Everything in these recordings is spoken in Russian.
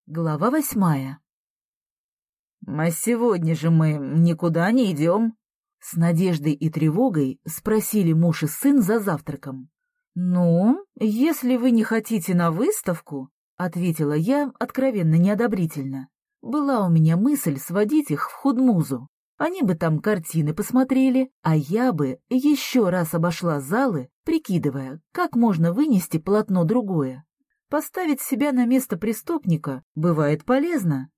Глава 8. «А сегодня же мы никуда не идем?» С надеждой и тревогой спросили муж и сын за завтраком. «Ну, если вы не хотите на выставку», — ответила я откровенно неодобрительно. Была у меня мысль сводить их в худмузу. Они бы там картины посмотрели, а я бы еще раз обошла залы, прикидывая, как можно вынести полотно другое. Поставить себя на место преступника бывает полезно.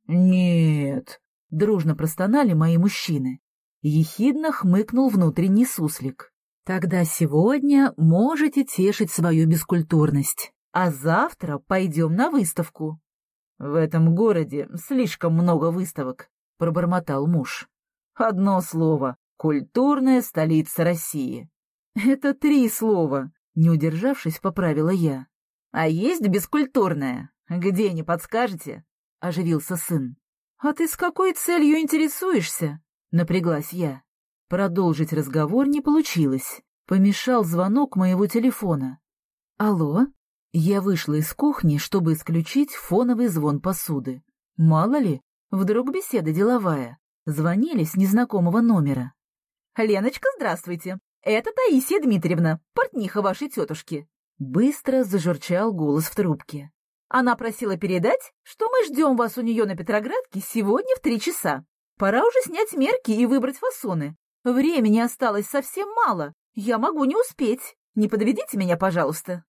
«Нет», — дружно простонали мои мужчины. Ехидно хмыкнул внутренний суслик. «Тогда сегодня можете тешить свою бескультурность, а завтра пойдем на выставку». «В этом городе слишком много выставок», — пробормотал муж. «Одно слово — культурная столица России». «Это 3 слова», — не удержавшись, поправила я. «А есть бескультурная? Где, не подскажете?» — оживился сын. «А ты с какой целью интересуешься?» — напряглась я. Продолжить разговор не получилось. Помешал звонок моего телефона. «Алло?» Я вышла из кухни, чтобы исключить фоновый звон посуды. Мало ли, вдруг беседа деловая. Звонили с незнакомого номера. «Леночка, здравствуйте. Это Таисия Дмитриевна, портниха вашей тетушки». Быстро зажурчал голос в трубке. «Она просила передать, что мы ждем вас у нее на Петроградке сегодня в 3 часа. Пора уже снять мерки и выбрать фасоны. Времени осталось совсем мало. Я могу не успеть. Не подведите меня, пожалуйста».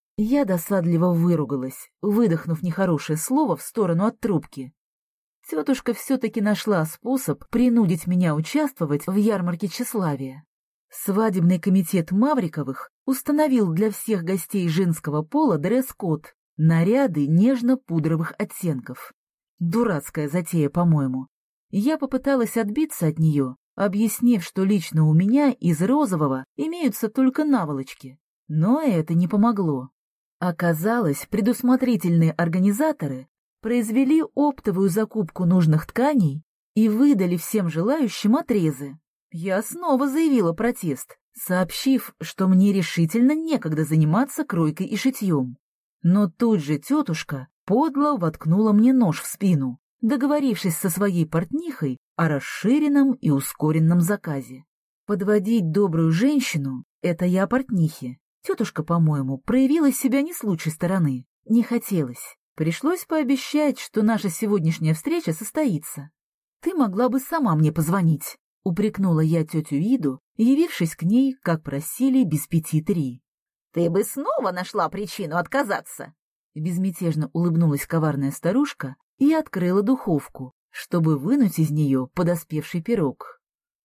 Я досадливо выругалась, выдохнув нехорошее слово в сторону от трубки. Тетушка все-таки нашла способ принудить меня участвовать в ярмарке тщеславия. Свадебный комитет Мавриковых установил для всех гостей женского пола дресс-код — наряды нежно-пудровых оттенков. Дурацкая затея, по-моему. Я попыталась отбиться от нее, объяснив, что лично у меня из розового имеются только наволочки. Но это не помогло. Оказалось, предусмотрительные организаторы произвели оптовую закупку нужных тканей и выдали всем желающим отрезы. Я снова заявила протест, сообщив, что мне решительно некогда заниматься кройкой и шитьем. Но тут же тетушка подло воткнула мне нож в спину, договорившись со своей портнихой о расширенном и ускоренном заказе. Подводить добрую женщину — это я о портнихе. Тетушка, по-моему, проявила себя не с лучшей стороны. Не хотелось. Пришлось пообещать, что наша сегодняшняя встреча состоится. «Ты могла бы сама мне позвонить», — упрекнула я тетю Иду, явившись к ней, как просили, без 5:03. «Ты бы снова нашла причину отказаться!» Безмятежно улыбнулась коварная старушка и открыла духовку, чтобы вынуть из нее подоспевший пирог.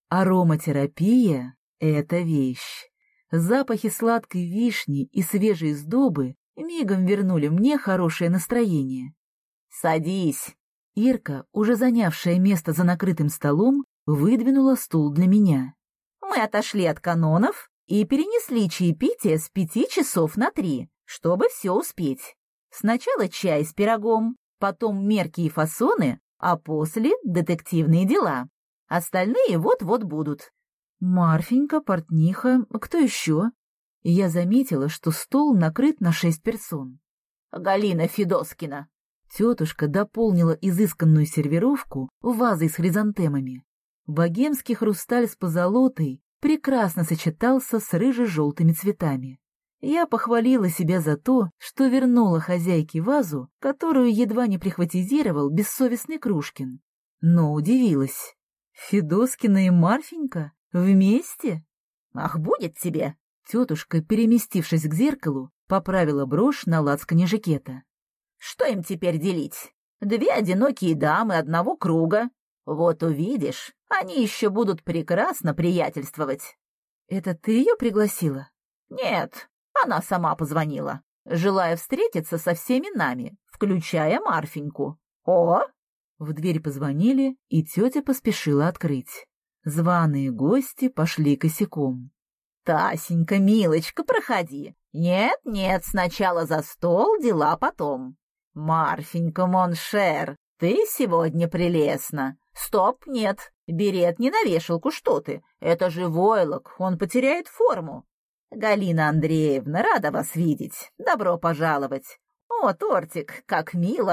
Ароматерапия — это вещь. Запахи сладкой вишни и свежей сдобы мигом вернули мне хорошее настроение. «Садись!» Ирка, уже занявшая место за накрытым столом, выдвинула стул для меня. «Мы отошли от канонов и перенесли чаепитие с 5 часов на 3, чтобы все успеть. Сначала чай с пирогом, потом мерки и фасоны, а после детективные дела. Остальные вот-вот будут». Марфенька, портниха, кто еще? Я заметила, что стол накрыт на 6 персон. «Галина Федоскина». Тетушка дополнила изысканную сервировку вазой с хризантемами. Богемский хрусталь с позолотой прекрасно сочетался с рыже-желтыми цветами. Я похвалила себя за то, что вернула хозяйке вазу, которую едва не прихватизировал бессовестный Крушкин. Но удивилась. Федоскина и Марфенька? Вместе? «Ах, будет тебе!» Тетушка, переместившись к зеркалу, поправила брошь на лацкане жакета. «Что им теперь делить? 2 одинокие дамы одного круга. Вот увидишь, они еще будут прекрасно приятельствовать». «Это ты ее пригласила?» «Нет, она сама позвонила, желая встретиться со всеми нами, включая Марфеньку. О!» В дверь позвонили, и тетя поспешила открыть. Званые гости пошли косяком. «Тасенька, милочка, проходи. Нет, сначала за стол, дела потом. Марфенька, моншер, ты сегодня прелестна. Стоп, нет, берет не на вешалку, что ты. Это же войлок, он потеряет форму. Галина Андреевна, рада вас видеть. Добро пожаловать. О, тортик, как мило.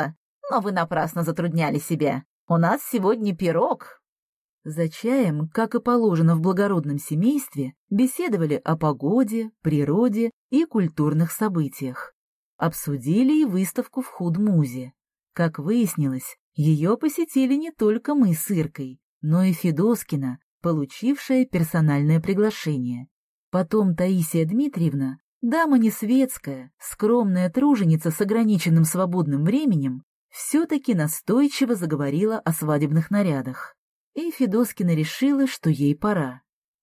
Но вы напрасно затрудняли себя. У нас сегодня пирог». За чаем, как и положено в благородном семействе, беседовали о погоде, природе и культурных событиях. Обсудили и выставку в Худмузе. Как выяснилось, ее посетили не только мы с Иркой, но и Федоскина, получившая персональное приглашение. Потом Таисия Дмитриевна, дама не светская, скромная труженица с ограниченным свободным временем, все-таки настойчиво заговорила о свадебных нарядах. И Федоскина решила, что ей пора.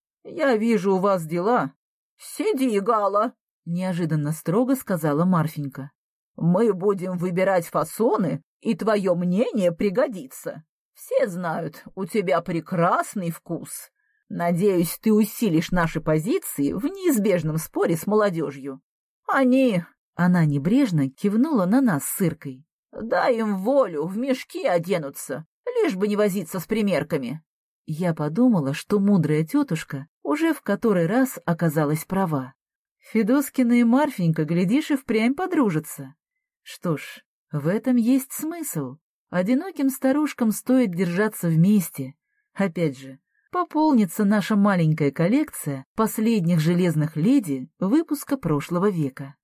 «Я вижу, у вас дела». «Сиди, Гала», — неожиданно строго сказала Марфенька. «Мы будем выбирать фасоны, и твое мнение пригодится. Все знают, у тебя прекрасный вкус. Надеюсь, ты усилишь наши позиции в неизбежном споре с молодежью. Они...» Она небрежно кивнула на нас с Иркой. «Дай им волю, в мешки оденутся, лишь бы не возиться с примерками». Я подумала, что мудрая тетушка уже в который раз оказалась права. Федоскина и Марфенька, глядишь, и впрямь подружатся. Что ж, в этом есть смысл. Одиноким старушкам стоит держаться вместе. Опять же, пополнится наша маленькая коллекция последних железных леди выпуска прошлого века.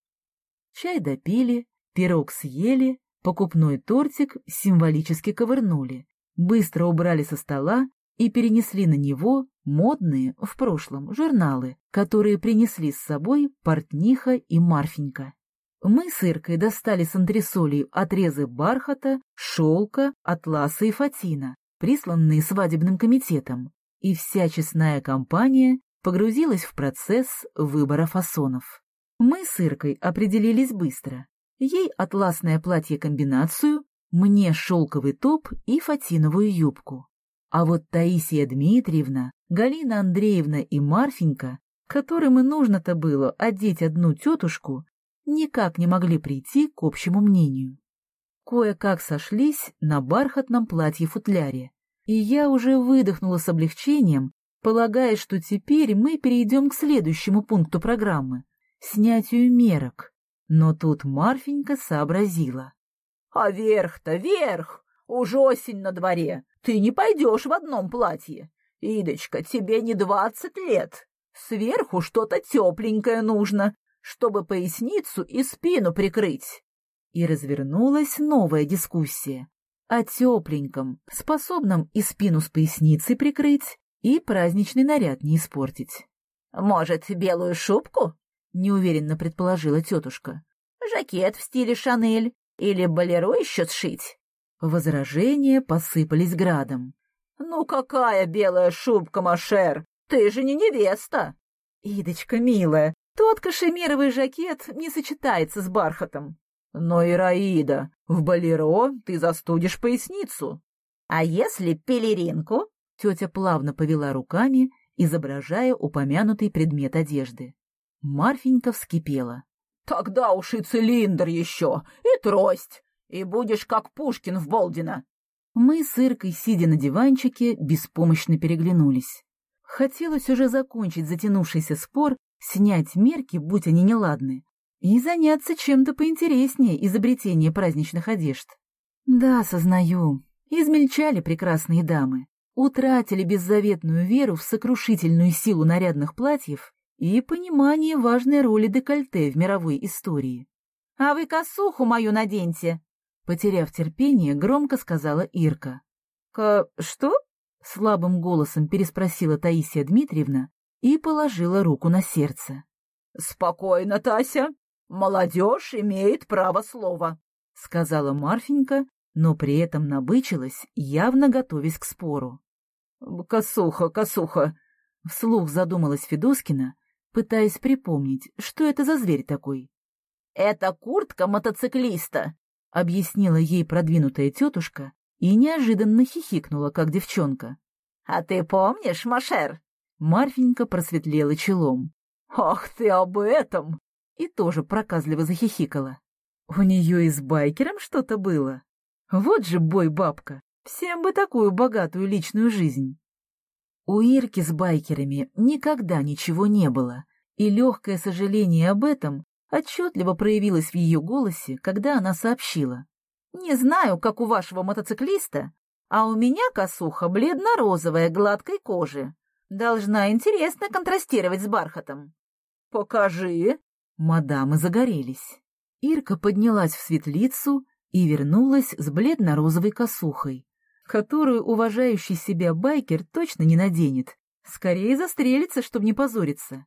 Чай допили, пирог съели, покупной тортик символически ковырнули, быстро убрали со стола и перенесли на него модные, в прошлом, журналы, которые принесли с собой портниха и Марфенька. Мы с Иркой достали с антресолей отрезы бархата, шелка, атласа и фатина, присланные свадебным комитетом, и вся честная компания погрузилась в процесс выбора фасонов. Мы с Иркой определились быстро. Ей атласное платье-комбинацию, мне шелковый топ и фатиновую юбку. А вот Таисия Дмитриевна, Галина Андреевна и Марфенька, которым и нужно-то было одеть одну тетушку, никак не могли прийти к общему мнению. Кое-как сошлись на бархатном платье-футляре, и я уже выдохнула с облегчением, полагая, что теперь мы перейдем к следующему пункту программы — снятию мерок. Но тут Марфенька сообразила. — А верх-то верх! Уж осень на дворе, ты не пойдешь в одном платье. Идочка, тебе не 20 лет. Сверху что-то тепленькое нужно, чтобы поясницу и спину прикрыть. И развернулась новая дискуссия о тепленьком, способном и спину с поясницей прикрыть, и праздничный наряд не испортить. — Может, белую шубку? — неуверенно предположила тетушка. — Жакет в стиле Шанель или болеро еще сшить? Возражения посыпались градом. — Ну какая белая шубка, Машер? Ты же не невеста! — Идочка, милая, тот кашемировый жакет не сочетается с бархатом. — Но, Ираида, в болеро ты застудишь поясницу. — А если пелеринку? — тетя плавно повела руками, изображая упомянутый предмет одежды. Марфенька вскипела. — Тогда уж и цилиндр еще, и трость, и будешь как Пушкин в Болдино. Мы с Иркой, сидя на диванчике, беспомощно переглянулись. Хотелось уже закончить затянувшийся спор, снять мерки, будь они неладны, и заняться чем-то поинтереснее изобретения праздничных одежд. Да, сознаю, измельчали прекрасные дамы, утратили беззаветную веру в сокрушительную силу нарядных платьев и понимание важной роли декольте в мировой истории. — А вы косуху мою наденьте! — потеряв терпение, громко сказала Ирка. — Что? — слабым голосом переспросила Таисия Дмитриевна и положила руку на сердце. — Спокойно, Тася, молодежь имеет право слова, — сказала Марфенька, но при этом набычилась, явно готовясь к спору. — Косуха, косуха! — вслух задумалась Федоскина, пытаясь припомнить, что это за зверь такой. — Это куртка мотоциклиста, — объяснила ей продвинутая тетушка и неожиданно хихикнула, как девчонка. — А ты помнишь, Машер? Марфенька просветлела челом. — Ах ты об этом! И тоже проказливо захихикала. У нее и с байкером что-то было. Вот же бой-бабка, всем бы такую богатую личную жизнь. У Ирки с байкерами никогда ничего не было, и легкое сожаление об этом отчетливо проявилось в ее голосе, когда она сообщила. Не знаю, как у вашего мотоциклиста, а у меня косуха бледно-розовая, гладкой кожи. Должна интересно контрастировать с бархатом. Покажи. Мадамы загорелись. Ирка поднялась в светлицу и вернулась с бледно-розовой косухой, которую уважающий себя байкер точно не наденет. Скорее застрелится, чтобы не позориться.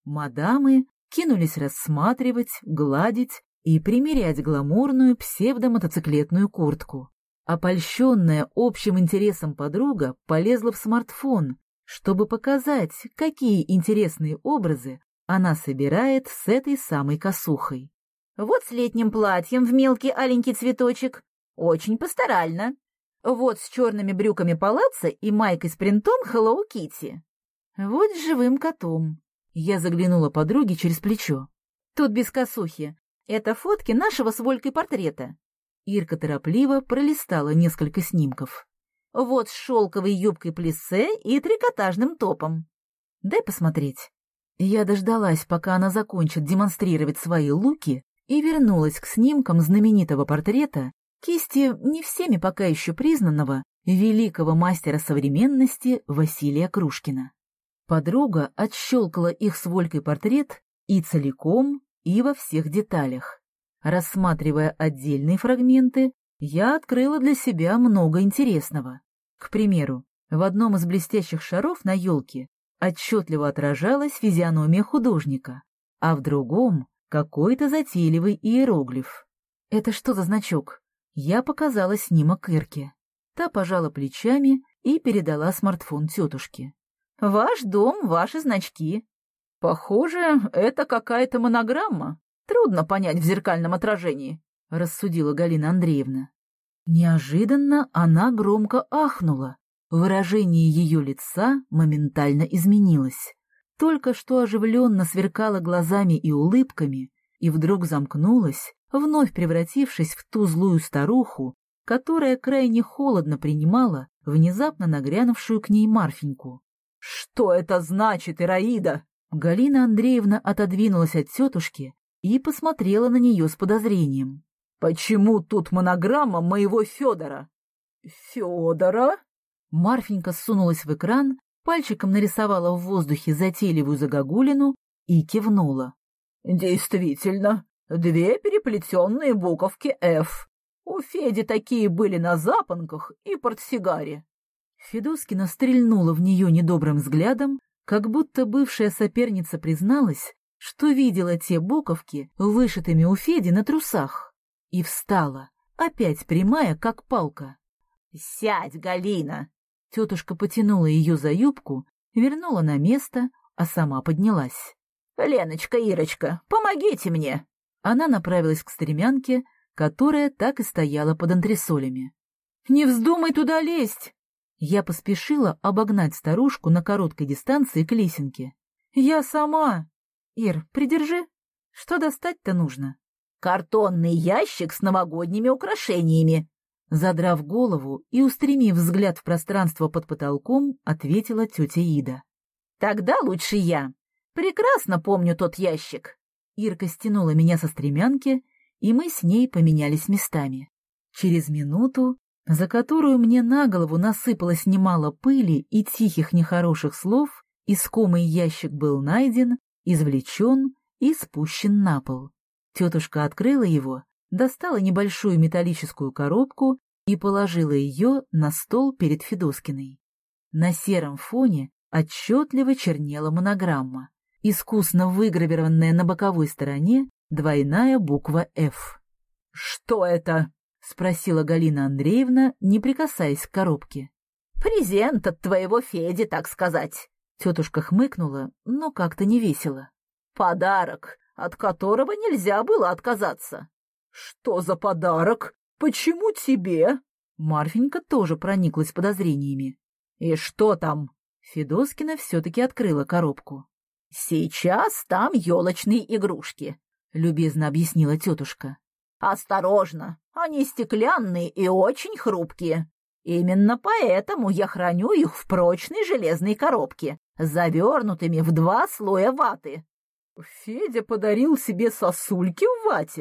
Мадамы кинулись рассматривать, гладить и примерять гламурную псевдомотоциклетную куртку. Опольщенная общим интересом подруга полезла в смартфон, чтобы показать, какие интересные образы она собирает с этой самой косухой. Вот с летним платьем в мелкий аленький цветочек. Очень пасторально. Вот с черными брюками палаццо и майкой с принтом Hello Kitty. Вот с живым котом. Я заглянула подруге через плечо. Тут без косухи. Это фотки нашего с Волькой портрета. Ирка торопливо пролистала несколько снимков. Вот с шелковой юбкой плиссе и трикотажным топом. Дай посмотреть. Я дождалась, пока она закончит демонстрировать свои луки, и вернулась к снимкам знаменитого портрета кисти не всеми пока еще признанного великого мастера современности Василия Крушкина. Подруга отщелкала их с Волькой портрет и целиком, и во всех деталях. Рассматривая отдельные фрагменты, я открыла для себя много интересного. К примеру, в одном из блестящих шаров на елке отчетливо отражалась физиономия художника, а в другом — какой-то затейливый иероглиф. «Это что за значок?» Я показала снимок Ирке. Та пожала плечами и передала смартфон тетушке. «Ваш дом, ваши значки». «Похоже, это какая-то монограмма. Трудно понять в зеркальном отражении», — рассудила Галина Андреевна. Неожиданно она громко ахнула. Выражение ее лица моментально изменилось. Только что оживленно сверкала глазами и улыбками, и вдруг замкнулась, вновь превратившись в ту злую старуху, которая крайне холодно принимала внезапно нагрянувшую к ней Марфеньку. «Что это значит, Ираида?» Галина Андреевна отодвинулась от тетушки и посмотрела на нее с подозрением. «Почему тут монограмма моего Федора?» «Федора?» Марфенька сунулась в экран, пальчиком нарисовала в воздухе затейливую загогулину и кивнула. «Действительно, две переплетенные буковки «Ф». У Феди такие были на запонках и портсигаре». Федоскина стрельнула в нее недобрым взглядом, как будто бывшая соперница призналась, что видела те буковки, вышитыми у Феди на трусах, и встала, опять прямая, как палка. «Сядь, Галина!» Тетушка потянула ее за юбку, вернула на место, а сама поднялась. «Леночка, Ирочка, помогите мне!» Она направилась к стремянке, которая так и стояла под антресолями. «Не вздумай туда лезть!» Я поспешила обогнать старушку на короткой дистанции к лесенке. «Я сама!» «Ир, придержи. Что достать-то нужно?» «Картонный ящик с новогодними украшениями!» Задрав голову и устремив взгляд в пространство под потолком, ответила тетя Ида. «Тогда лучше я. Прекрасно помню тот ящик». Ирка стянула меня со стремянки, и мы с ней поменялись местами. Через минуту, за которую мне на голову насыпалось немало пыли и тихих нехороших слов, искомый ящик был найден, извлечен и спущен на пол. Тетушка открыла его, достала небольшую металлическую коробку и положила ее на стол перед Федоскиной. На сером фоне отчетливо чернела монограмма, искусно выгравированная на боковой стороне двойная буква «Ф». «Что это?» — спросила Галина Андреевна, не прикасаясь к коробке. «Презент от твоего Феди, так сказать». Тетушка хмыкнула, но как-то невесело. «Подарок, от которого нельзя было отказаться». «Что за подарок? Почему тебе?» Марфенька тоже прониклась подозрениями. «И что там?» Федоскина все-таки открыла коробку. «Сейчас там елочные игрушки», — любезно объяснила тетушка. «Осторожно, они стеклянные и очень хрупкие. Именно поэтому я храню их в прочной железной коробке, завернутыми в 2 слоя ваты». «Федя подарил себе сосульки в вате?»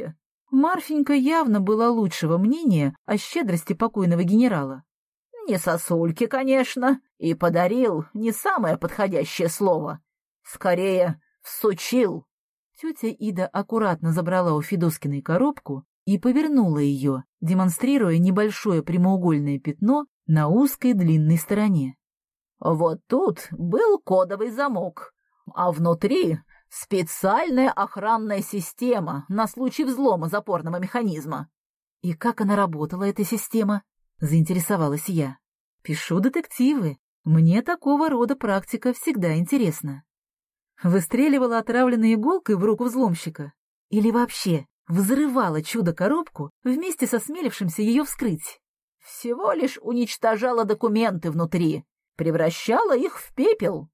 Марфенька явно была лучшего мнения о щедрости покойного генерала. Не сосульки, конечно, и подарил не самое подходящее слово. Скорее, всучил. Тетя Ида аккуратно забрала у Федоскиной коробку и повернула ее, демонстрируя небольшое прямоугольное пятно на узкой длинной стороне. Вот тут был кодовый замок, а внутри специальная охранная система на случай взлома запорного механизма. И как она работала, эта система? Заинтересовалась я. Пишу детективы. Мне такого рода практика всегда интересна. Выстреливала отравленной иголкой в руку взломщика? Или вообще взрывала чудо-коробку вместе со осмелившимся ее вскрыть? Всего лишь уничтожала документы внутри, превращала их в пепел.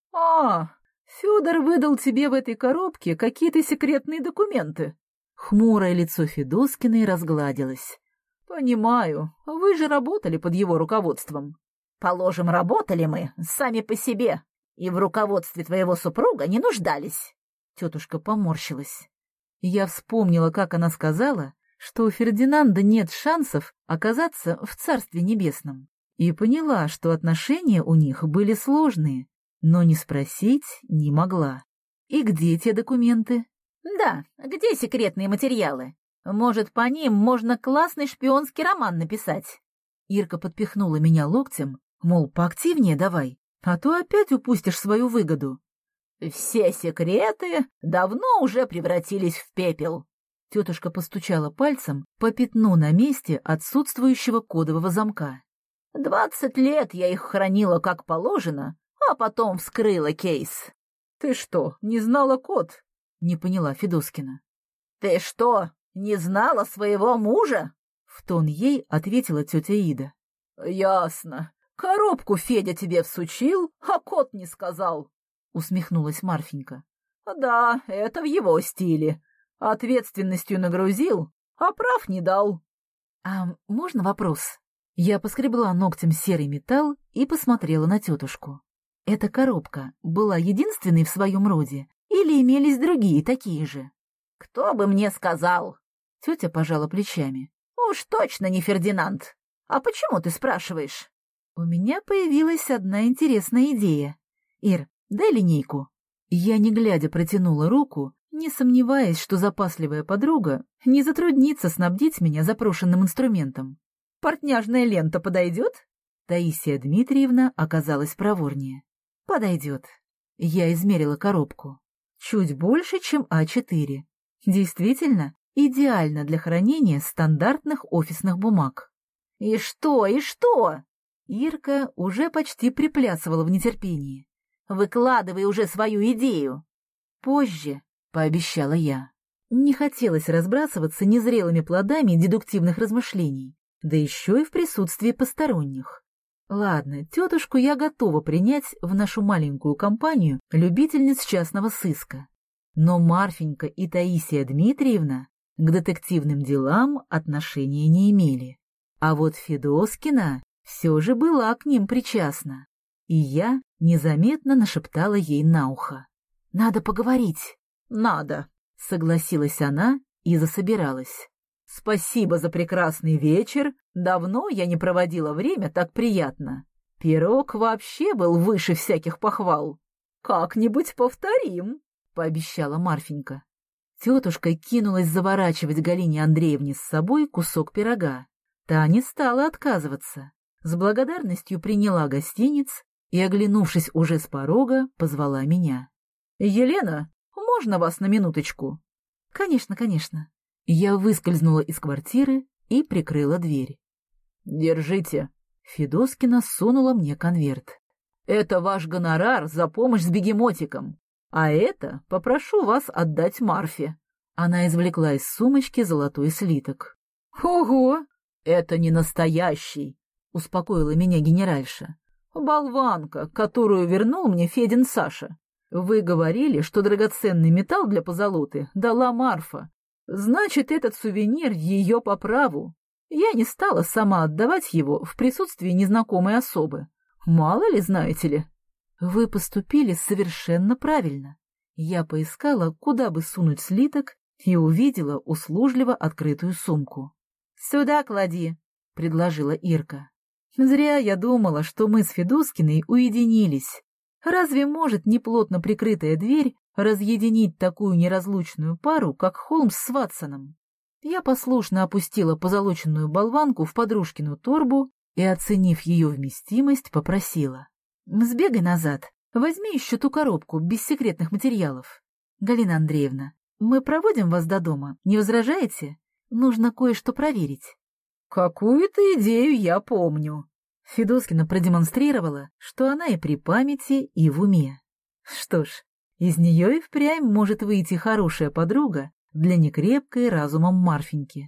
Федор выдал тебе в этой коробке какие-то секретные документы. Хмурое лицо Федоскиной разгладилось. Понимаю, вы же работали под его руководством. Положим, работали мы сами по себе, и в руководстве твоего супруга не нуждались. Тетушка поморщилась. Я вспомнила, как она сказала, что у Фердинанда нет шансов оказаться в Царстве Небесном, и поняла, что отношения у них были сложные, но не спросить не могла. И где те документы? Да, где секретные материалы? Может, по ним можно классный шпионский роман написать? Ирка подпихнула меня локтем, мол, поактивнее давай, а то опять упустишь свою выгоду. Все секреты давно уже превратились в пепел. Тетушка постучала пальцем по пятну на месте отсутствующего кодового замка. 20 лет я их хранила как положено, а потом вскрыла кейс. — Ты что, не знала код? — не поняла Федоскина. — Ты что, не знала своего мужа? — в тон ей ответила тетя Ида. — Ясно. Коробку Федя тебе всучил, а код не сказал, — усмехнулась Марфенька. — Да, это в его стиле. Ответственностью нагрузил, а прав не дал. — А можно вопрос? Я поскребла ногтем серый металл и посмотрела на тетушку. Эта коробка была единственной в своем роде или имелись другие такие же? — Кто бы мне сказал? Тетя пожала плечами. — Уж точно не Фердинанд. А почему ты спрашиваешь? У меня появилась одна интересная идея. Ир, дай линейку. Я, не глядя, протянула руку, не сомневаясь, что запасливая подруга не затруднится снабдить меня запрошенным инструментом. Портняжная лента подойдет? Таисия Дмитриевна оказалась проворнее. Подойдет. Я измерила коробку. Чуть больше, чем А4. Действительно, идеально для хранения стандартных офисных бумаг. И что, и что? Ирка уже почти приплясывала в нетерпении. Выкладывай уже свою идею. Позже, пообещала я. Не хотелось разбрасываться незрелыми плодами дедуктивных размышлений, да еще и в присутствии посторонних. Ладно, тетушку я готова принять в нашу маленькую компанию любительниц частного сыска. Но Марфенька и Таисия Дмитриевна к детективным делам отношения не имели. А вот Федоскина все же была к ним причастна. И я незаметно нашептала ей на ухо. «Надо поговорить». «Надо», — согласилась она и засобиралась. «Спасибо за прекрасный вечер. Давно я не проводила время так приятно. Пирог вообще был выше всяких похвал. Как-нибудь повторим», — пообещала Марфенька. Тетушка кинулась заворачивать Галине Андреевне с собой кусок пирога. Та не стала отказываться. С благодарностью приняла гостиниц и, оглянувшись уже с порога, позвала меня. «Елена, можно вас на минуточку?» «Конечно, конечно». Я выскользнула из квартиры и прикрыла дверь. «Держите». Федоскина сунула мне конверт. «Это ваш гонорар за помощь с бегемотиком, а это попрошу вас отдать Марфе». Она извлекла из сумочки золотой слиток. «Ого! Это не настоящий!» — успокоила меня генеральша. «Болванка, которую вернул мне Федин Саша. Вы говорили, что драгоценный металл для позолоты дала Марфа. Значит, этот сувенир ее по праву. Я не стала сама отдавать его в присутствии незнакомой особы. Мало ли, знаете ли». «Вы поступили совершенно правильно». Я поискала, куда бы сунуть слиток, и увидела услужливо открытую сумку. «Сюда клади», — предложила Ирка. Зря я думала, что мы с Федускиной уединились. Разве может неплотно прикрытая дверь разъединить такую неразлучную пару, как Холмс с Ватсоном? Я послушно опустила позолоченную болванку в подружкину торбу и, оценив ее вместимость, попросила: «Сбегай назад, возьми еще ту коробку без секретных материалов. Галина Андреевна, мы проводим вас до дома, не возражаете? Нужно кое-что проверить». «Какую-то идею я помню». Федоскина продемонстрировала, что она и при памяти, и в уме. Что ж, из нее и впрямь может выйти хорошая подруга для некрепкой разумом Марфеньки.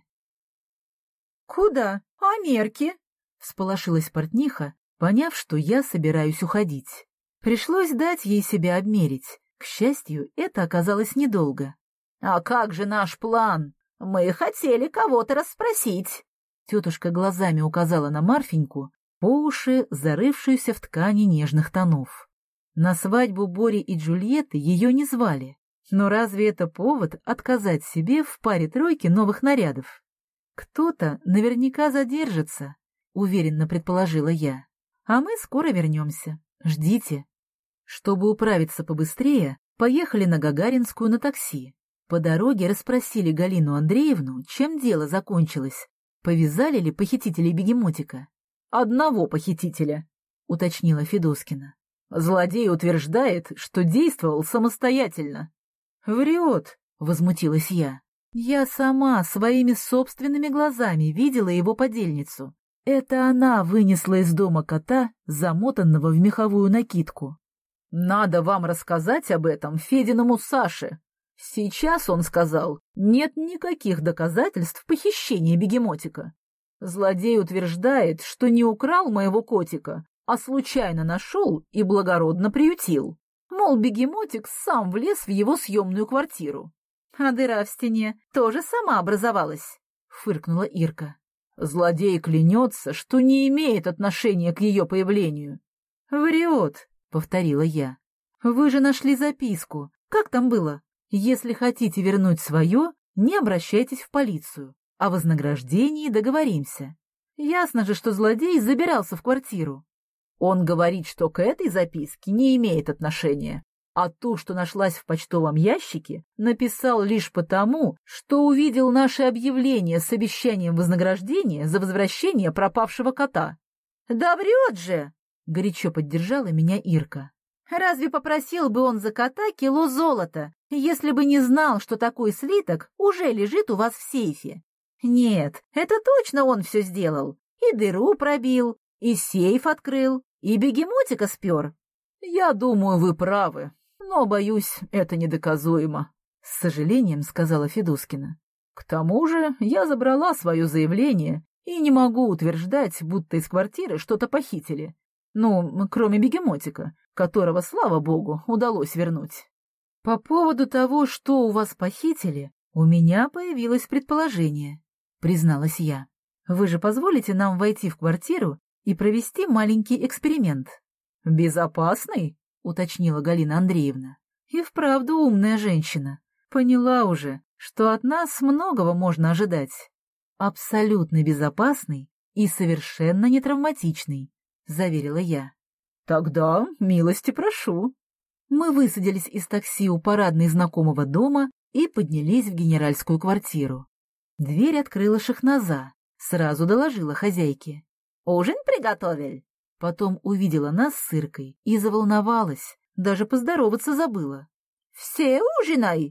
«Куда? А мерки?» — всполошилась портниха, поняв, что я собираюсь уходить. Пришлось дать ей себя обмерить. К счастью, это оказалось недолго. «А как же наш план? Мы хотели кого-то расспросить». Тетушка глазами указала на Марфеньку, по уши зарывшуюся в ткани нежных тонов. На свадьбу Бори и Джульетты ее не звали, но разве это повод отказать себе в паре-тройке новых нарядов? Кто-то наверняка задержится, уверенно предположила я. А мы скоро вернемся. Ждите. Чтобы управиться побыстрее, поехали на Гагаринскую на такси. По дороге расспросили Галину Андреевну, чем дело закончилось. Повязали ли похитителей бегемотика? «Одного похитителя», — уточнила Федоскина. «Злодей утверждает, что действовал самостоятельно». «Врет», — возмутилась я. «Я сама своими собственными глазами видела его подельницу. Это она вынесла из дома кота, замотанного в меховую накидку». «Надо вам рассказать об этом Фединому Саше. Сейчас, он сказал, нет никаких доказательств похищения бегемотика. Злодей утверждает, что не украл моего котика, а случайно нашел и благородно приютил. Мол, бегемотик сам влез в его съемную квартиру». «А дыра в стене тоже сама образовалась», — фыркнула Ирка. «Злодей клянется, что не имеет отношения к ее появлению». «Врет», — повторила я. «Вы же нашли записку. Как там было? Если хотите вернуть свое, не обращайтесь в полицию. О вознаграждении договоримся. Ясно же, что злодей забирался в квартиру». «Он говорит, что к этой записке не имеет отношения, а ту, что нашлась в почтовом ящике, написал лишь потому, что увидел наше объявление с обещанием вознаграждения за возвращение пропавшего кота». «Да врет же!» — горячо поддержала меня Ирка. «Разве попросил бы он за кота кило золота, если бы не знал, что такой слиток уже лежит у вас в сейфе? Нет, это точно он все сделал. И дыру пробил, и сейф открыл, и бегемотика спер». «Я думаю, вы правы, но, боюсь, это недоказуемо», — с сожалением сказала Федускина. «К тому же я забрала свое заявление и не могу утверждать, будто из квартиры что-то похитили. Ну, кроме бегемотика, которого, слава богу, удалось вернуть». «По поводу того, что у вас похитили, у меня появилось предположение», — призналась я. «Вы же позволите нам войти в квартиру и провести маленький эксперимент?» «Безопасный?» — уточнила Галина Андреевна. «И вправду умная женщина. Поняла уже, что от нас многого можно ожидать. Абсолютно безопасный и совершенно не травматичный», — заверила я. «Тогда милости прошу». Мы высадились из такси у парадной знакомого дома и поднялись в генеральскую квартиру. Дверь открыла Шахназа, сразу доложила хозяйке. «Ужин приготовили?» Потом увидела нас с Иркой и заволновалась, даже поздороваться забыла. «Все ужинай!»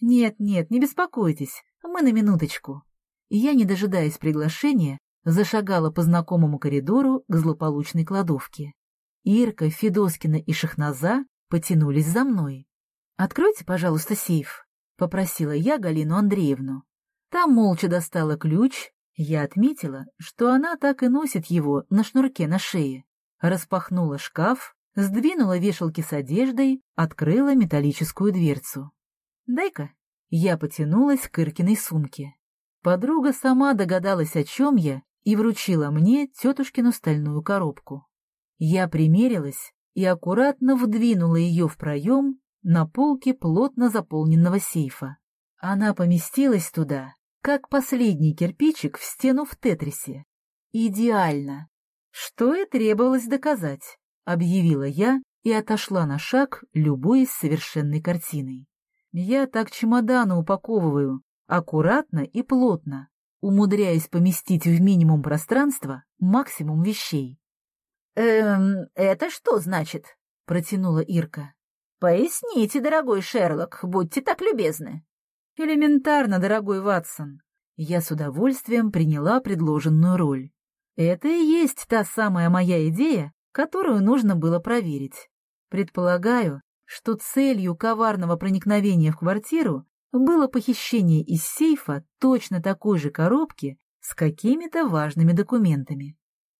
«Нет, не беспокойтесь, мы на минуточку». И я, не дожидаясь приглашения, зашагала по знакомому коридору к злополучной кладовке. Ирка, Федоскина и Шахназа потянулись за мной. «Откройте, пожалуйста, сейф», — попросила я Галину Андреевну. Та молча достала ключ, я отметила, что она так и носит его на шнурке на шее. Распахнула шкаф, сдвинула вешалки с одеждой, открыла металлическую дверцу. «Дай-ка». Я потянулась к Иркиной сумке. Подруга сама догадалась, о чем я, и вручила мне тетушкину стальную коробку. Я примерилась и аккуратно вдвинула ее в проем на полке плотно заполненного сейфа. Она поместилась туда, как последний кирпичик в стену в Тетрисе. Идеально. Что и требовалось доказать, объявила я и отошла на шаг, любуясь совершенной картиной. Я так чемоданы упаковываю, аккуратно и плотно, умудряясь поместить в минимум пространства максимум вещей. Это что значит?» — протянула Ирка. «Поясните, дорогой Шерлок, будьте так любезны». Элементарно, дорогой Ватсон. Я с удовольствием приняла предложенную роль. Это и есть та самая моя идея, которую нужно было проверить. Предполагаю, что целью коварного проникновения в квартиру было похищение из сейфа точно такой же коробки с какими-то важными документами.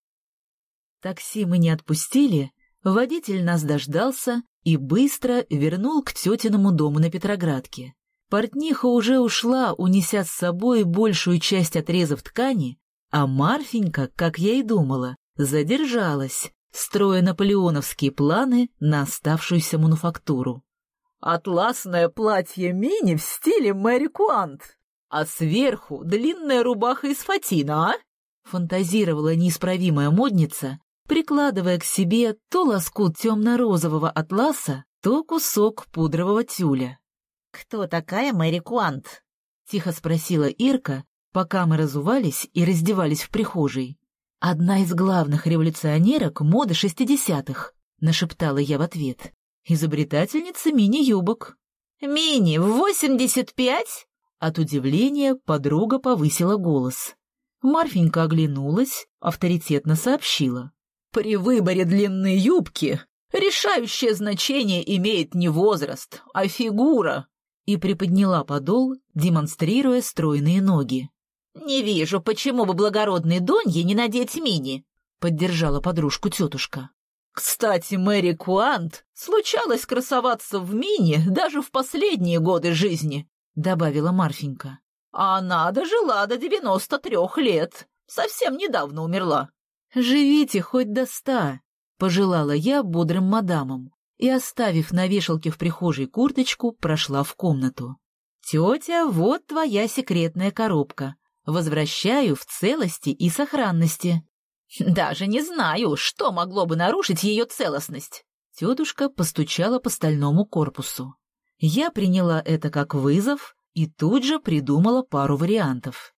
Такси мы не отпустили, водитель нас дождался и быстро вернул к тетиному дому на Петроградке. Портниха уже ушла, унеся с собой большую часть отрезов ткани, а Марфенька, как я и думала, задержалась, строя наполеоновские планы на оставшуюся мануфактуру. «Атласное платье мини в стиле Мэри Куант, а сверху длинная рубаха из фатина, а?» Фантазировала неисправимая модница, прикладывая к себе то лоскут темно-розового атласа, то кусок пудрового тюля. «Кто такая Мэри Куант?» — тихо спросила Ирка, пока мы разувались и раздевались в прихожей. «Одна из главных революционерок моды 60-х», — нашептала я в ответ. «Изобретательница мини-юбок». «Мини в 85?» От удивления подруга повысила голос. Марфенька оглянулась, авторитетно сообщила. «При выборе длины юбки решающее значение имеет не возраст, а фигура», и приподняла подол, демонстрируя стройные ноги. «Не вижу, почему бы благородной Донье не надеть мини», — поддержала подружку тетушка. «Кстати, Мэри Куант случалось красоваться в мини даже в последние годы жизни», — добавила Марфенька. «А она дожила до 93 лет, совсем недавно умерла». «Живите хоть до 100», — пожелала я бодрым мадамам и, оставив на вешалке в прихожей курточку, прошла в комнату. «Тетя, вот твоя секретная коробка. Возвращаю в целости и сохранности». «Даже не знаю, что могло бы нарушить ее целостность». Тетушка постучала по стальному корпусу. Я приняла это как вызов и тут же придумала пару вариантов.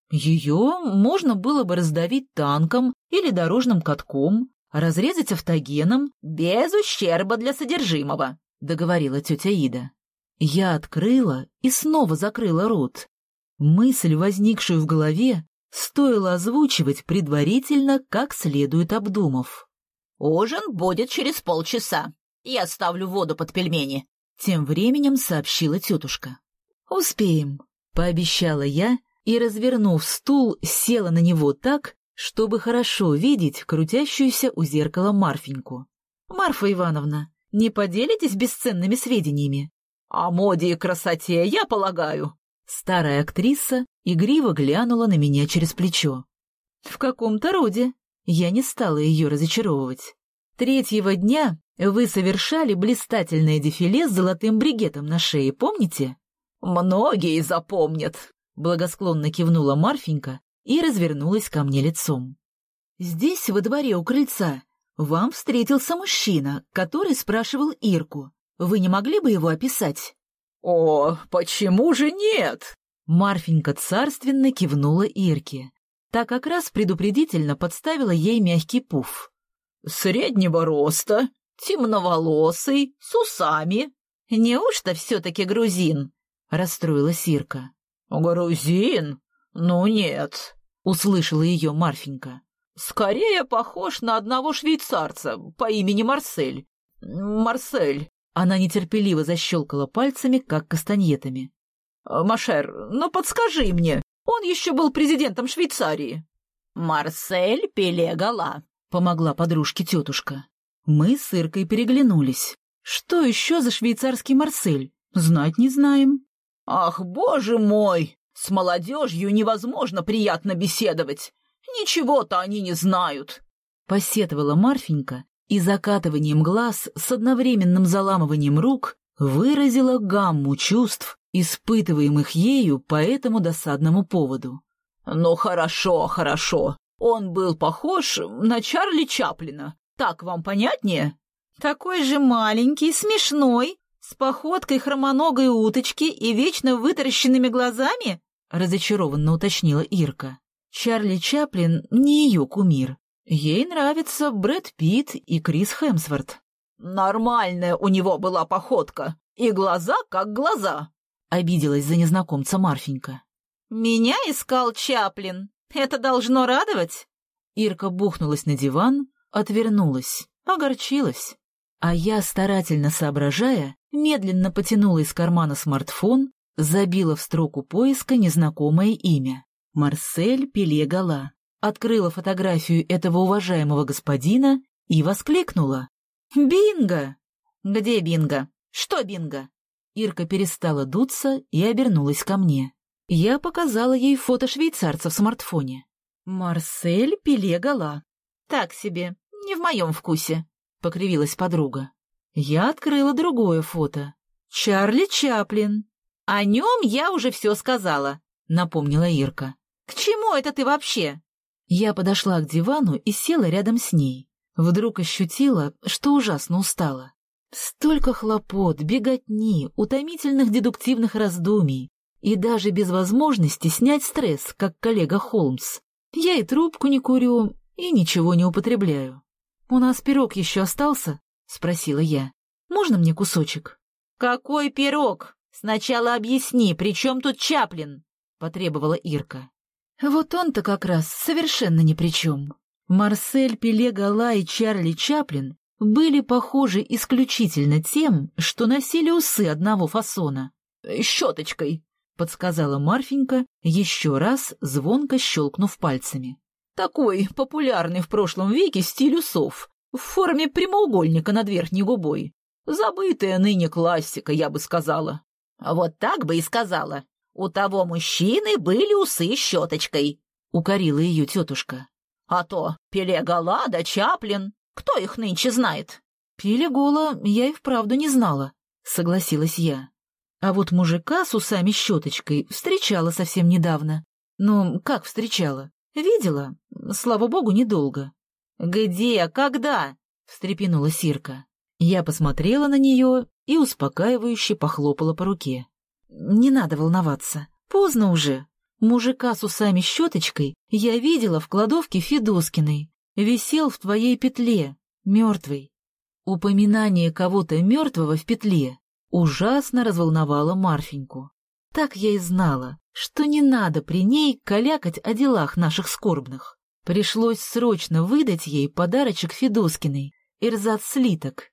Ее можно было бы раздавить танком или дорожным катком, разрезать автогеном. «Без ущерба для содержимого», — договорила тетя Ида. Я открыла и снова закрыла рот. Мысль, возникшую в голове, стоило озвучивать предварительно, как следует обдумав. «Ужин будет через полчаса. Я ставлю воду под пельмени», — тем временем сообщила тетушка. «Успеем», — пообещала я и, развернув стул, села на него так, чтобы хорошо видеть крутящуюся у зеркала Марфеньку. «Марфа Ивановна, не поделитесь бесценными сведениями?» «О моде и красоте, я полагаю». Старая актриса игриво глянула на меня через плечо. «В каком-то роде». Я не стала ее разочаровывать. «Третьего дня вы совершали блистательное дефиле с золотым бригетом на шее, помните?» «Многие запомнят», — благосклонно кивнула Марфенька и развернулась ко мне лицом. «Здесь, во дворе у крыльца, вам встретился мужчина, который спрашивал Ирку. Вы не могли бы его описать?» «О, почему же нет?» Марфенька царственно кивнула Ирке. Та как раз предупредительно подставила ей мягкий пуф. «Среднего роста, темноволосый, с усами. Неужто все-таки грузин?» — расстроилась Ирка. «Грузин? Ну нет», — услышала ее Марфенька. «Скорее похож на одного швейцарца по имени Марсель. Марсель». Она нетерпеливо защелкала пальцами, как кастаньетами. «Машер, ну подскажи мне, он еще был президентом Швейцарии». «Марсель Пеле-Гала», — помогла подружке тетушка. Мы с Иркой переглянулись. Что еще за швейцарский Марсель? Знать не знаем. «Ах, боже мой! С молодежью невозможно приятно беседовать. Ничего-то они не знают», — посетовала Марфенька и закатыванием глаз с одновременным заламыванием рук выразила гамму чувств, испытываемых ею по этому досадному поводу. «Ну хорошо, хорошо. Он был похож на Чарли Чаплина. Так вам понятнее?» «Такой же маленький, смешной, с походкой хромоногой уточки и вечно вытаращенными глазами?» — разочарованно уточнила Ирка. Чарли Чаплин не ее кумир. Ей нравятся Брэд Питт и Крис Хемсворт. «Нормальная у него была походка, и глаза как глаза», — обиделась за незнакомца Марфенька. «Меня искал Чаплин. Это должно радовать?» Ирка бухнулась на диван, отвернулась, огорчилась. А я, старательно соображая, медленно потянула из кармана смартфон, забила в строку поиска незнакомое имя. Марсель Пеле-Гала. Открыла фотографию этого уважаемого господина и воскликнула. «Бинго!» «Где бинго? Что бинго?» Ирка перестала дуться и обернулась ко мне. Я показала ей фото швейцарца в смартфоне. «Марсель Пеле-Гала». «Так себе, не в моем вкусе», — покривилась подруга. Я открыла другое фото. «Чарли Чаплин». «О нем я уже все сказала», — напомнила Ирка. «К чему это ты вообще?» Я подошла к дивану и села рядом с ней. Вдруг ощутила, что ужасно устала. Столько хлопот, беготни, утомительных дедуктивных раздумий. И даже без возможности снять стресс, как коллега Холмс. Я и трубку не курю, и ничего не употребляю. «У нас пирог еще остался?» — спросила я. «Можно мне кусочек?» «Какой пирог? Сначала объясни, при чем тут Чаплин?» — потребовала Ирка. Вот он-то как раз совершенно ни при чем. Марсель Пеле-Гала и Чарли Чаплин были похожи исключительно тем, что носили усы одного фасона. «Щеточкой», — подсказала Марфенька, еще раз звонко щелкнув пальцами. «Такой популярный в прошлом веке стиль усов, в форме прямоугольника над верхней губой. Забытая ныне классика, я бы сказала». «Вот так бы и сказала. У того мужчины были усы щеточкой», — укорила ее тетушка. «А то Пеле-Гала да Чаплин. Кто их нынче знает?» «Пеле-Гола я и вправду не знала», — согласилась я. А вот мужика с усами-щеточкой встречала совсем недавно. Ну, как встречала? Видела? Слава богу, недолго. «Где? Когда?» — встрепенулась Ирка. Я посмотрела на нее и успокаивающе похлопала по руке. «Не надо волноваться. Поздно уже. Мужика с усами-щеточкой я видела в кладовке Федоскиной. Висел в твоей петле, мертвый». Упоминание кого-то мертвого в петле ужасно разволновало Марфеньку. Так я и знала, что не надо при ней калякать о делах наших скорбных. Пришлось срочно выдать ей подарочек Федоскиной, эрзац-слиток.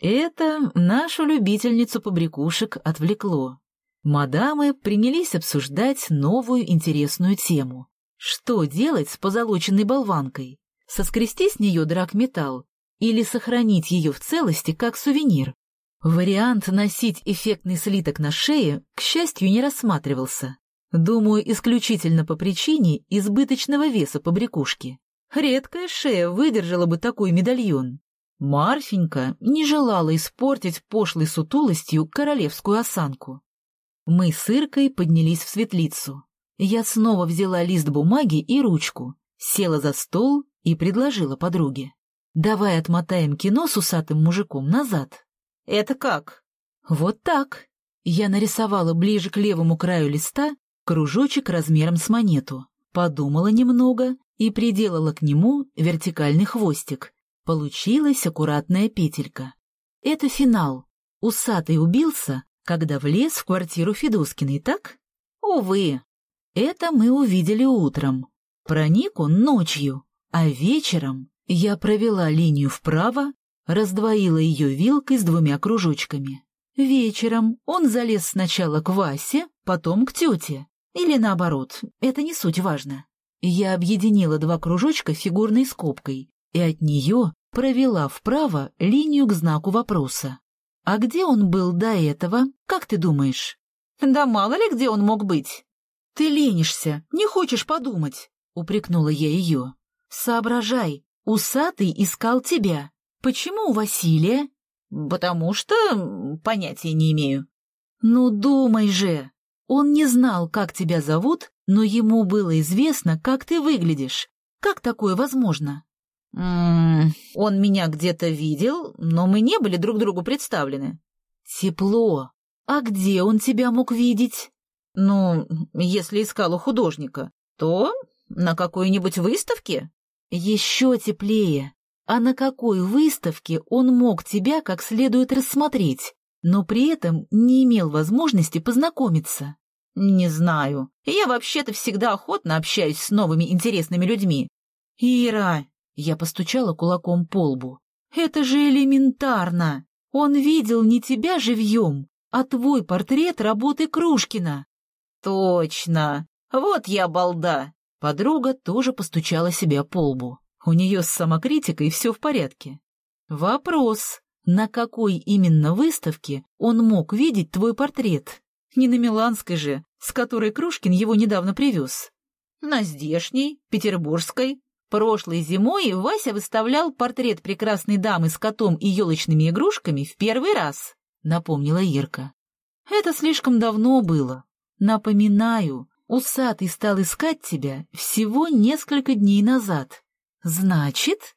Это нашу любительницу побрякушек отвлекло. Мадамы принялись обсуждать новую интересную тему. Что делать с позолоченной болванкой? Соскрести с нее драгметалл или сохранить ее в целости как сувенир? Вариант носить эффектный слиток на шее, к счастью, не рассматривался. Думаю, исключительно по причине избыточного веса побрякушки. Редкая шея выдержала бы такой медальон. Марфенька не желала испортить пошлой сутулостью королевскую осанку. Мы с Иркой поднялись в светлицу. Я снова взяла лист бумаги и ручку, села за стол и предложила подруге. «Давай отмотаем кино с усатым мужиком назад». «Это как?» «Вот так». Я нарисовала ближе к левому краю листа кружочек размером с монету, подумала немного и приделала к нему вертикальный хвостик. Получилась аккуратная петелька. Это финал. Усатый убился, когда влез в квартиру Федоскиной, так? «Увы». Это мы увидели утром. Проник он ночью, а вечером я провела линию вправо, раздвоила ее вилкой с 2 кружочками. Вечером он залез сначала к Васе, потом к тете. Или наоборот, это не суть важно. Я объединила 2 кружочка фигурной скобкой и от нее провела вправо линию к знаку вопроса. А где он был до этого, как ты думаешь? «Да мало ли где он мог быть». «Ты ленишься, не хочешь подумать», — упрекнула я ее. «Соображай, усатый искал тебя. Почему у Василия?» «Потому что понятия не имею». «Ну, думай же. Он не знал, как тебя зовут, но ему было известно, как ты выглядишь. Как такое возможно? Он меня где-то видел, но мы не были друг другу представлены. Тепло. А где он тебя мог видеть? Ну, если искал у художника, то на какой-нибудь выставке. Еще теплее. А на какой выставке он мог тебя как следует рассмотреть, но при этом не имел возможности познакомиться? Не знаю. Я вообще-то всегда охотно общаюсь с новыми интересными людьми. Ира, я постучала кулаком по лбу. Это же элементарно. Он видел не тебя живьем, а твой портрет работы Крушкина. Точно. Вот я балда. Подруга тоже постучала себя по лбу. У нее с самокритикой все в порядке. Вопрос, на какой именно выставке он мог видеть твой портрет? Не на Миланской же, с которой Крушкин его недавно привез. На здешней, петербургской. Прошлой зимой Вася выставлял портрет прекрасной дамы с котом и елочными игрушками в первый раз, напомнила Ирка. Это слишком давно было. Напоминаю, усатый стал искать тебя всего несколько дней назад. Значит,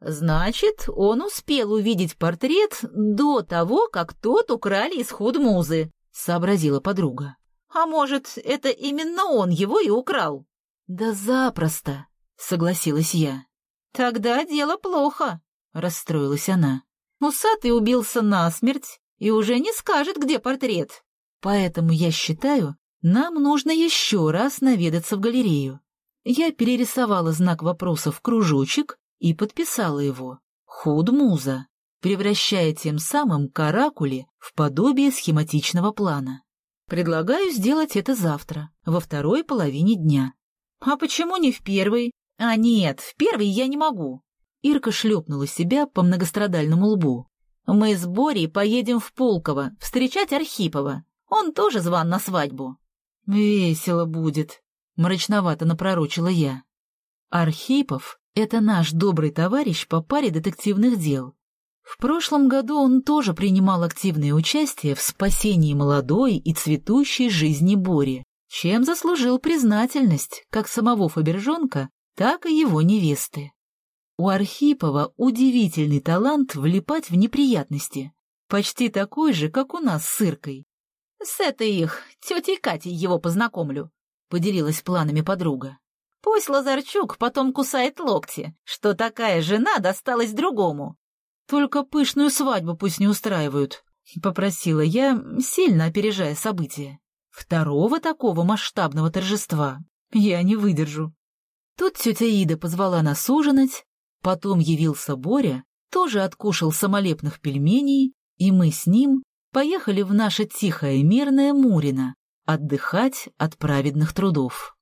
он успел увидеть портрет до того, как тот украли из худмузы, сообразила подруга. А может, это именно он его и украл? Да запросто, согласилась я. Тогда дело плохо, расстроилась она. Усатый убился насмерть и уже не скажет, где портрет. Поэтому я считаю, нам нужно еще раз наведаться в галерею. Я перерисовала знак вопроса в кружочек и подписала его «Худмуза», превращая тем самым каракули в подобие схематичного плана. Предлагаю сделать это завтра, во второй половине дня. А почему не в первой? Нет, в первой я не могу. Ирка шлепнула себя по многострадальному лбу. Мы с Борей поедем в Пулково встречать Архипова. Он тоже зван на свадьбу. Весело будет. Мрачновато напророчила я. Архипов — это наш добрый товарищ по паре детективных дел. В прошлом году он тоже принимал активное участие в спасении молодой и цветущей жизни Бори, чем заслужил признательность как самого Фабержонка, так и его невесты. У Архипова удивительный талант влипать в неприятности, почти такой же, как у нас с Иркой. С этой их тетей Катей его познакомлю. — поделилась планами подруга. «Пусть Лазарчук потом кусает локти, что такая жена досталась другому. Только пышную свадьбу пусть не устраивают», — попросила я, сильно опережая события. «Второго такого масштабного торжества я не выдержу». Тут тетя Ида позвала нас ужинать, потом явился Боря, тоже откушал самолепных пельменей, и мы с ним поехали в наше тихое мирное Мурино, отдыхать от праведных трудов.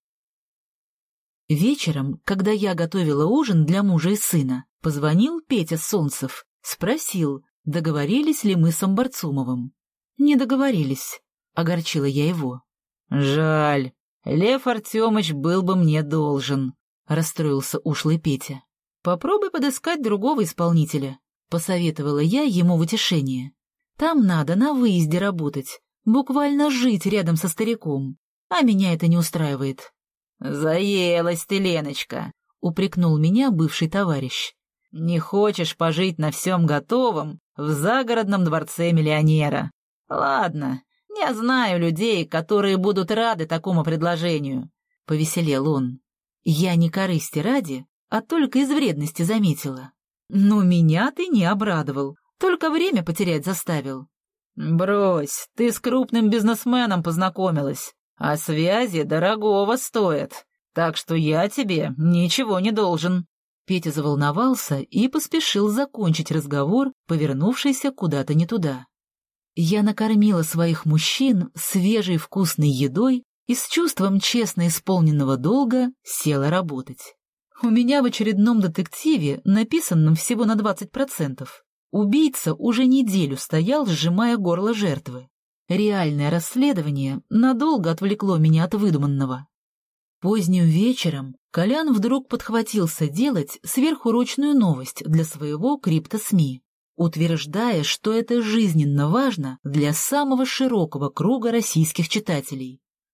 Вечером, когда я готовила ужин для мужа и сына, позвонил Петя Солнцев, спросил, договорились ли мы с Амбарцумовым. Не договорились, огорчила я его. Жаль, Лев Артемыч был бы мне должен, расстроился ушлый Петя. Попробуй подыскать другого исполнителя, посоветовала я ему в утешение. Там надо на выезде работать. Буквально жить рядом со стариком, а меня это не устраивает. «Заелась ты, Леночка», — упрекнул меня бывший товарищ. «Не хочешь пожить на всем готовом в загородном дворце миллионера? Ладно, я знаю людей, которые будут рады такому предложению», — повеселел он. Я не корысти ради, а только из вредности заметила. «Ну, меня ты не обрадовал, только время потерять заставил». «Брось, ты с крупным бизнесменом познакомилась, а связи дорогого стоят, так что я тебе ничего не должен». Петя заволновался и поспешил закончить разговор, повернувшийся куда-то не туда. Я накормила своих мужчин свежей вкусной едой и с чувством честно исполненного долга села работать. У меня в очередном детективе, написанном всего на 20%, убийца уже неделю стоял, сжимая горло жертвы. Реальное расследование надолго отвлекло меня от выдуманного. Поздним вечером Колян вдруг подхватился делать сверхурочную новость для своего крипто-СМИ, утверждая, что это жизненно важно для самого широкого круга российских читателей.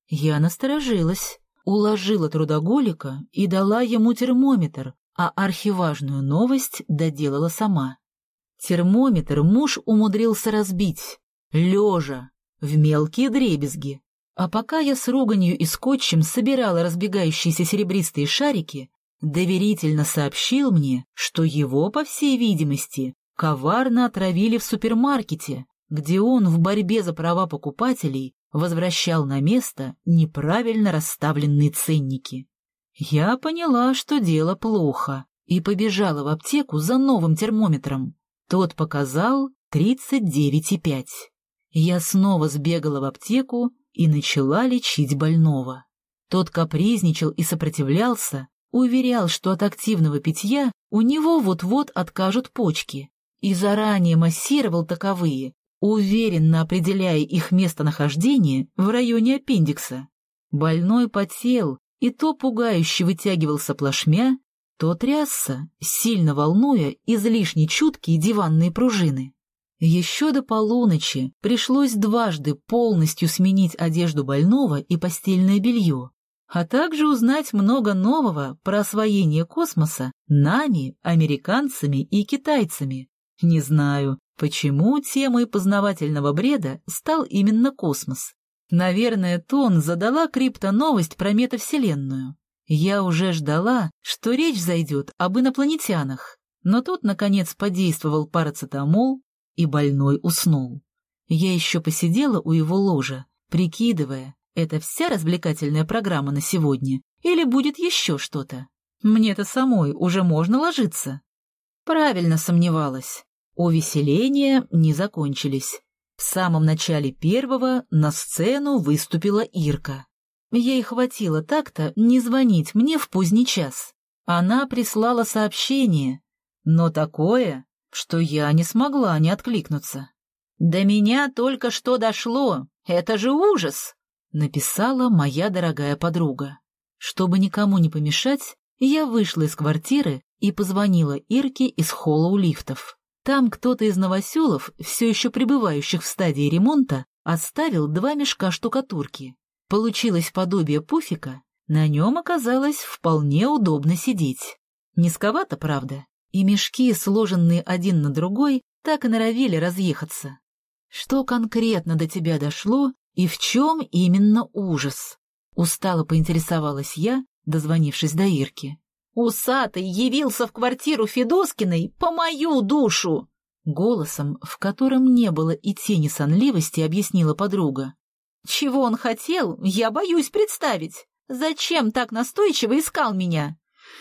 Я насторожилась, уложила трудоголика и дала ему термометр, а архиважную новость доделала сама. Термометр муж умудрился разбить, лежа, в мелкие дребезги. А пока я с руганью и скотчем собирала разбегающиеся серебристые шарики, доверительно сообщил мне, что его, по всей видимости, коварно отравили в супермаркете, где он в борьбе за права покупателей возвращал на место неправильно расставленные ценники. Я поняла, что дело плохо, и побежала в аптеку за новым термометром. Тот показал 39,5. Я снова сбегала в аптеку и начала лечить больного. Тот капризничал и сопротивлялся, уверял, что от активного питья у него вот-вот откажут почки, и заранее массировал таковые, уверенно определяя их местонахождение в районе аппендикса. Больной потел и то пугающе вытягивался плашмя, то трясся, сильно волнуя излишне чуткие диванные пружины. Еще до полуночи пришлось дважды полностью сменить одежду больного и постельное белье, а также узнать много нового про освоение космоса нами, американцами и китайцами. Не знаю, почему темой познавательного бреда стал именно космос. Наверное, Тон задала криптоновость про метавселенную. Я уже ждала, что речь зайдет об инопланетянах, но тут, наконец, подействовал парацетамол, и больной уснул. Я еще посидела у его ложа, прикидывая, это вся развлекательная программа на сегодня или будет еще что-то. Мне-то самой уже можно ложиться. Правильно сомневалась. Увеселения не закончились. В самом начале первого на сцену выступила Ирка. Ей хватило так-то не звонить мне в поздний час. Она прислала сообщение, но такое, что я не смогла не откликнуться. «До меня только что дошло, это же ужас!» — написала моя дорогая подруга. Чтобы никому не помешать, я вышла из квартиры и позвонила Ирке из холла у лифтов. Там кто-то из новоселов, все еще пребывающих в стадии ремонта, оставил 2 мешка штукатурки. Получилось подобие пуфика, на нем оказалось вполне удобно сидеть. Низковато, правда, и мешки, сложенные один на другой, так и норовили разъехаться. Что конкретно до тебя дошло и в чем именно ужас? Устало поинтересовалась я, дозвонившись до Ирки. «Усатый явился в квартиру Федоскиной по мою душу!» Голосом, в котором не было и тени сонливости, объяснила подруга. «Чего он хотел, я боюсь представить. Зачем так настойчиво искал меня?»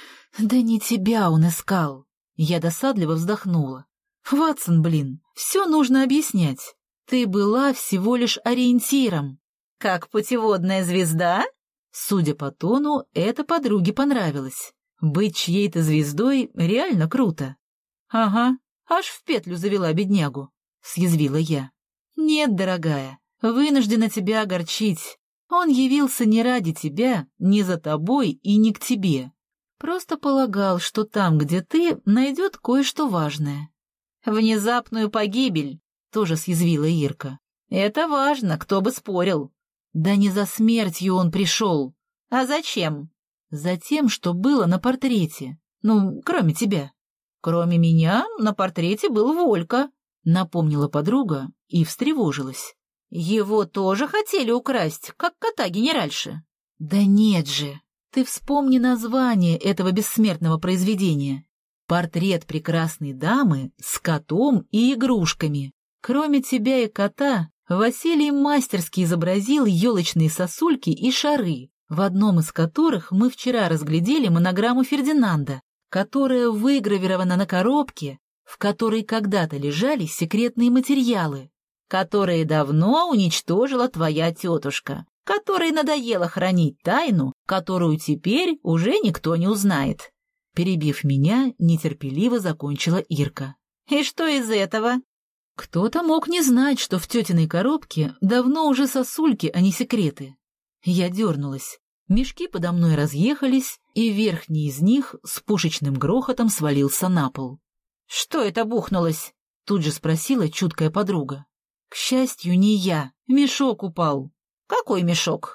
«Да не тебя он искал!» Я досадливо вздохнула. «Ватсон, блин, все нужно объяснять. Ты была всего лишь ориентиром». «Как путеводная звезда?» Судя по тону, это подруге понравилось. Быть чьей-то звездой реально круто. «Ага, аж в петлю завела беднягу», — съязвила я. «Нет, дорогая, вынуждена тебя огорчить. Он явился не ради тебя, не за тобой и не к тебе. Просто полагал, что там, где ты, найдет кое-что важное». «Внезапную погибель», — тоже съязвила Ирка. «Это важно, кто бы спорил». «Да не за смертью он пришел». «А зачем?» «За тем, что было на портрете. Ну, кроме тебя». «Кроме меня на портрете был Волька», — напомнила подруга и встревожилась. «Его тоже хотели украсть, как кота генеральши». «Да нет же! Ты вспомни название этого бессмертного произведения. Портрет прекрасной дамы с котом и игрушками. Кроме тебя и кота, Василий мастерски изобразил елочные сосульки и шары, в одном из которых мы вчера разглядели монограмму Фердинанда, которая выгравирована на коробке, в которой когда-то лежали секретные материалы, которые давно уничтожила твоя тетушка, которой надоело хранить тайну, которую теперь уже никто не узнает». Перебив меня, нетерпеливо закончила Ирка. «И что из этого?» Кто-то мог не знать, что в тетиной коробке давно уже сосульки, а не секреты. Я дернулась. Мешки подо мной разъехались, и верхний из них с пушечным грохотом свалился на пол. «Что это бухнулось?» — тут же спросила чуткая подруга. «К счастью, не я. Мешок упал». «Какой мешок?»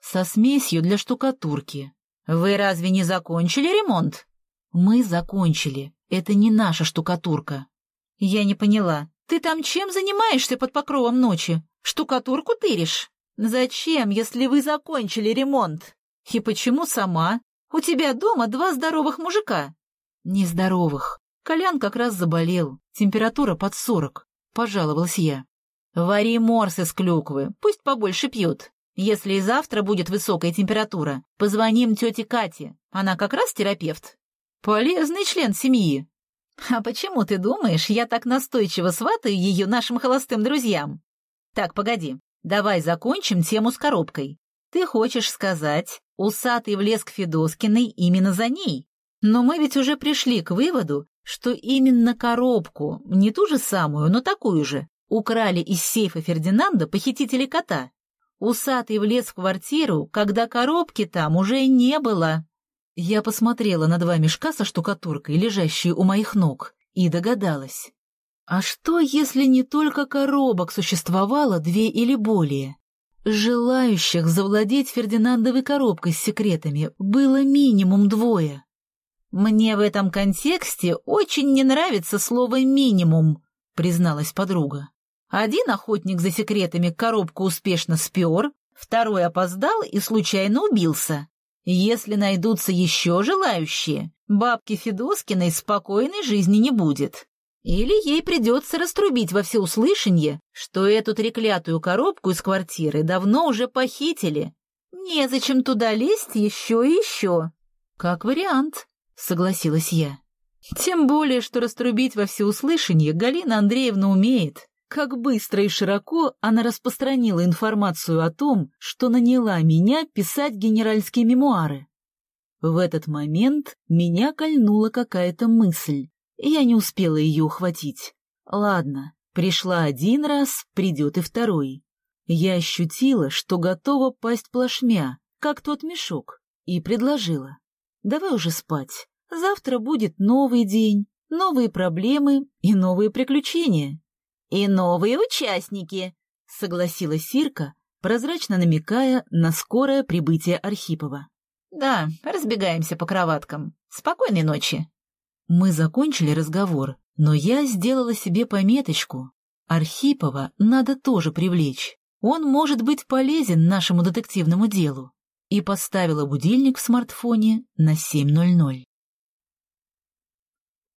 со смесью для штукатурки. Вы разве не закончили ремонт? Мы закончили. Это не наша штукатурка. Я не поняла. Ты там чем занимаешься под покровом ночи? Штукатурку тыришь? Зачем, если вы закончили ремонт? И почему сама? У тебя дома 2 здоровых мужика. Нездоровых. Колян как раз заболел. Температура под 40. Пожаловалась я. Вари морс из клюквы. Пусть побольше пьют. Если и завтра будет высокая температура, позвоним тете Кате. Она как раз терапевт. Полезный член семьи. А почему ты думаешь, я так настойчиво сватаю ее нашим холостым друзьям? Так, погоди. Давай закончим тему с коробкой. Ты хочешь сказать, усатый влез к Федоскиной именно за ней? Но мы ведь уже пришли к выводу, что именно коробку, не ту же самую, но такую же, украли из сейфа Фердинанда похитители кота. Усатый влез в квартиру, когда коробки там уже не было. Я посмотрела на 2 мешка со штукатуркой, лежащие у моих ног, и догадалась. А что, если не только коробок существовало 2 или более? Желающих завладеть Фердинандовой коробкой с секретами было минимум 2. «Мне в этом контексте очень не нравится слово «минимум», — призналась подруга. Один охотник за секретами коробку успешно спер, второй опоздал и случайно убился. Если найдутся еще желающие, бабки Федоскиной спокойной жизни не будет. Или ей придется раструбить во всеуслышание, что эту треклятую коробку из квартиры давно уже похитили. Незачем туда лезть еще и еще. Как вариант, согласилась я. Тем более, что раструбить во всеуслышание Галина Андреевна умеет. Как быстро и широко она распространила информацию о том, что наняла меня писать генеральские мемуары. В этот момент меня кольнула какая-то мысль, и я не успела ее ухватить. Ладно, пришла 1 раз, придет и 2. Я ощутила, что готова пасть плашмя, как тот мешок, и предложила. Давай уже спать. Завтра будет новый день, новые проблемы и новые приключения. «И новые участники», — согласилась Сирка, прозрачно намекая на скорое прибытие Архипова. «Да, разбегаемся по кроваткам. Спокойной ночи». Мы закончили разговор, но я сделала себе пометочку. Архипова надо тоже привлечь. Он может быть полезен нашему детективному делу. И поставила будильник в смартфоне на 7:00.